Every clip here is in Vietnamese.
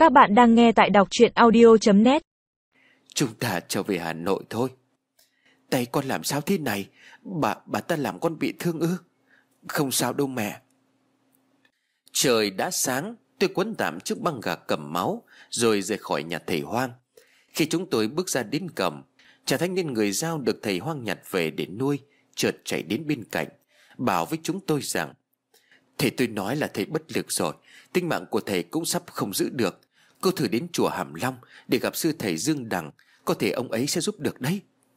Các bạn đang nghe tại đọc truyện audio.net. Chúng ta trở về Hà Nội thôi. Tay con làm sao thế này? Bà ta làm con bị thương ư? Không sao đâu mẹ. Trời đã sáng, tôi quấn tạm chiếc băng gạc cầm máu rồi rời khỏi nhà thầy Hoang. Khi chúng tôi bước ra đến cổng, chàng thanh niên người Dao được thầy Hoang nhặt về để nuôi chợt chạy đến bên cạnh, bảo với chúng tôi rằng: thầy, tôi nói là thầy bất lực rồi, tính mạng của thầy cũng sắp không giữ được. Cô thử đến chùa Hàm Long để gặp sư thầy Dương Đằng, có thể ông ấy sẽ giúp được đấy.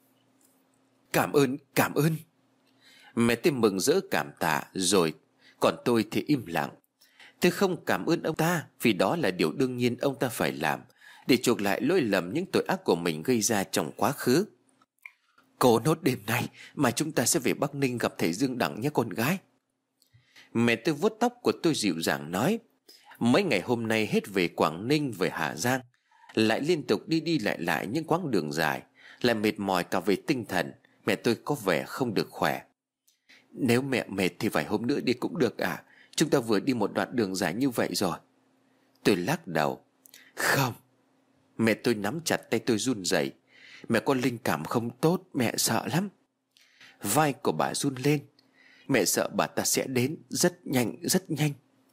Cảm ơn. Mẹ tôi mừng rỡ cảm tạ rồi, còn tôi thì im lặng. Tôi không cảm ơn ông ta vì đó là điều đương nhiên ông ta phải làm để chuộc lại lỗi lầm những tội ác của mình gây ra trong quá khứ. Cô nốt đêm nay mà chúng ta sẽ về Bắc Ninh gặp thầy Dương Đằng nhé con gái. Mẹ tôi vuốt tóc của tôi dịu dàng nói: mấy ngày hôm nay hết về Quảng Ninh về Hà Giang, lại liên tục đi đi lại những quãng đường dài, lại mệt mỏi cả về tinh thần. Mẹ tôi có vẻ không được khỏe. Nếu mẹ mệt thì vài hôm nữa đi cũng được ạ. Chúng ta vừa đi một đoạn đường dài như vậy rồi. Tôi lắc đầu. Không. Mẹ tôi nắm chặt tay tôi run rẩy. Mẹ có linh cảm không tốt, mẹ sợ lắm. Vai của bà run lên. Mẹ sợ bà ta sẽ đến rất nhanh, rất nhanh.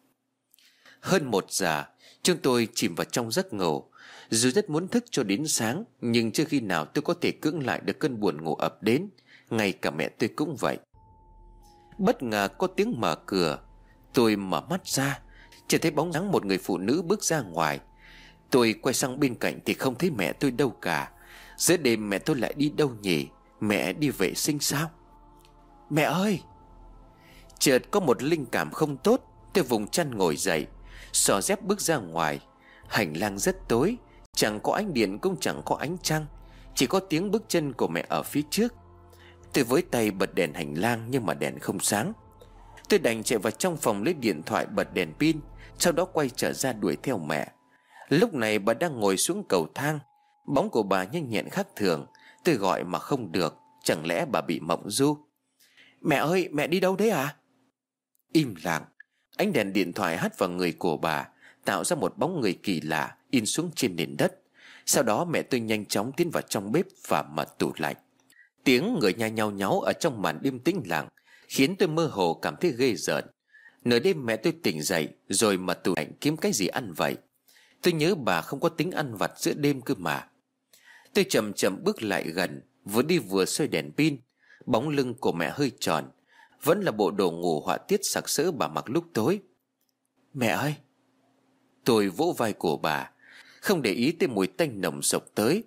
Hơn 1 giờ, chúng tôi chìm vào trong giấc ngủ. Dù rất muốn thức cho đến sáng, nhưng chưa khi nào tôi có thể cưỡng lại được cơn buồn ngủ ập đến. Ngay cả mẹ tôi cũng vậy. Bất ngờ có tiếng mở cửa. Tôi mở mắt ra, chỉ thấy bóng dáng một người phụ nữ bước ra ngoài. Tôi quay sang bên cạnh thì không thấy mẹ tôi đâu cả. Giữa đêm mẹ tôi lại đi đâu nhỉ? Mẹ đi vệ sinh sao? Mẹ ơi! Chợt có một linh cảm không tốt. Tôi vùng chăn ngồi dậy, xỏ dép bước ra ngoài. Hành lang rất tối, chẳng có ánh điện cũng chẳng có ánh trăng, chỉ có tiếng bước chân của mẹ ở phía trước. Tôi với tay bật đèn hành lang nhưng mà đèn không sáng. Tôi đành chạy vào trong phòng lấy điện thoại bật đèn pin, sau đó quay trở ra đuổi theo mẹ. Lúc này bà đang ngồi xuống cầu thang. Bóng của bà nhanh nhẹn khác thường. Tôi gọi mà không được. Chẳng lẽ bà bị mộng du? Mẹ ơi, mẹ đi đâu đấy à? Im lặng. Ánh đèn điện thoại hắt vào người của bà, tạo ra một bóng người kỳ lạ in xuống trên nền đất. Sau đó mẹ tôi nhanh chóng tiến vào trong bếp và mở tủ lạnh. Tiếng người nhai nhao nháo ở trong màn đêm tĩnh lặng khiến tôi mơ hồ cảm thấy ghê rợn. Nửa đêm mẹ tôi tỉnh dậy rồi mở tủ lạnh kiếm cái gì ăn vậy. Tôi nhớ bà không có tính ăn vặt giữa đêm cơ mà. Tôi chậm chậm bước lại gần, vừa đi vừa soi đèn pin. Bóng lưng của mẹ hơi tròn, vẫn là bộ đồ ngủ họa tiết sặc sỡ bà mặc lúc tối. Mẹ ơi! Tôi vỗ vai của bà, không để ý tới mùi tanh nồng sộc tới.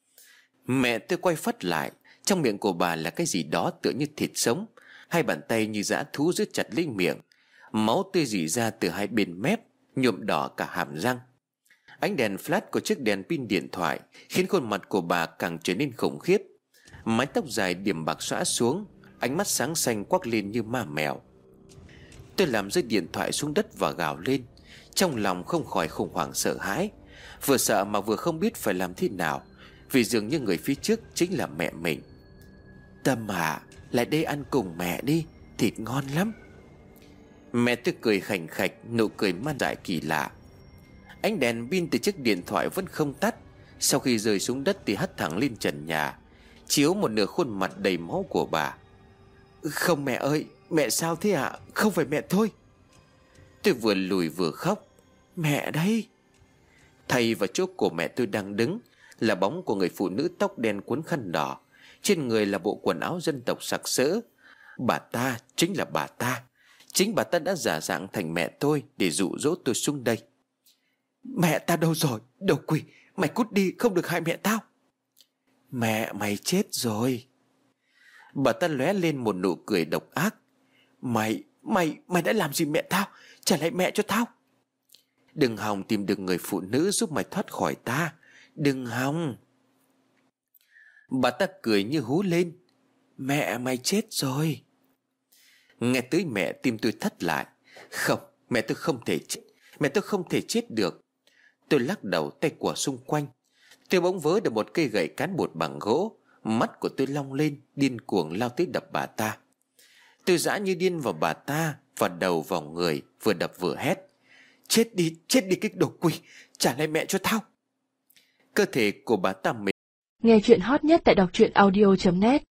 Mẹ tôi quay phắt lại. Trong miệng của bà là cái gì đó tựa như thịt sống. Hai bàn tay như dã thú giữ chặt lấy miệng. Máu tươi rỉ ra từ hai bên mép, nhuộm đỏ cả hàm răng. Ánh đèn flash của chiếc đèn pin điện thoại khiến khuôn mặt của bà càng trở nên khủng khiếp. Mái tóc dài điểm bạc xõa xuống, ánh mắt sáng xanh quắc lên như ma mèo. Tôi làm rơi điện thoại xuống đất và gào lên, trong lòng không khỏi khủng hoảng sợ hãi. Vừa sợ mà vừa không biết phải làm thế nào, vì dường như người phía trước chính là mẹ mình. Tâm à, lại đây ăn cùng mẹ đi, thịt ngon lắm. Mẹ tôi cười khành khạch, nụ cười man dại kỳ lạ. Ánh đèn pin từ chiếc điện thoại vẫn không tắt. Sau khi rơi xuống đất thì hắt thẳng lên trần nhà, chiếu một nửa khuôn mặt đầy máu của bà. Không mẹ ơi, mẹ sao thế ạ? Không phải mẹ thôi. Tôi vừa lùi vừa khóc. Mẹ đây! Thay vào chỗ của mẹ tôi đang đứng là bóng của người phụ nữ tóc đen quấn khăn đỏ, trên người là bộ quần áo dân tộc sặc sỡ. Bà ta chính là bà ta. Chính bà ta đã giả dạng thành mẹ tôi để dụ dỗ tôi xuống đây. Mẹ ta đâu rồi? Đồ quỷ, mày cút đi, không được hại mẹ tao. Mẹ mày chết rồi. Bà ta lóe lên một nụ cười độc ác. Mày đã làm gì mẹ tao? Trả lại mẹ cho tao. Đừng hòng tìm được người phụ nữ giúp mày thoát khỏi ta. Đừng hòng. Bà ta cười như hú lên. Mẹ mày chết rồi. Nghe tới mẹ tim tôi thắt lại. Không, mẹ tôi không thể chết. Mẹ tôi không thể chết được. Tôi lắc đầu, tay quờ xung quanh. Tôi bỗng vớ được một cây gậy cán bột bằng gỗ. Mắt của tôi long lên, điên cuồng lao tới đập bà ta. Tôi giã như điên vào bà ta, vào đầu vào người, vừa đập vừa hét. Chết đi cái đồ quỷ, trả lại mẹ cho tao. Cơ thể của bà ta mệt. Nghe chuyện hot nhất tại đọc truyện audio.net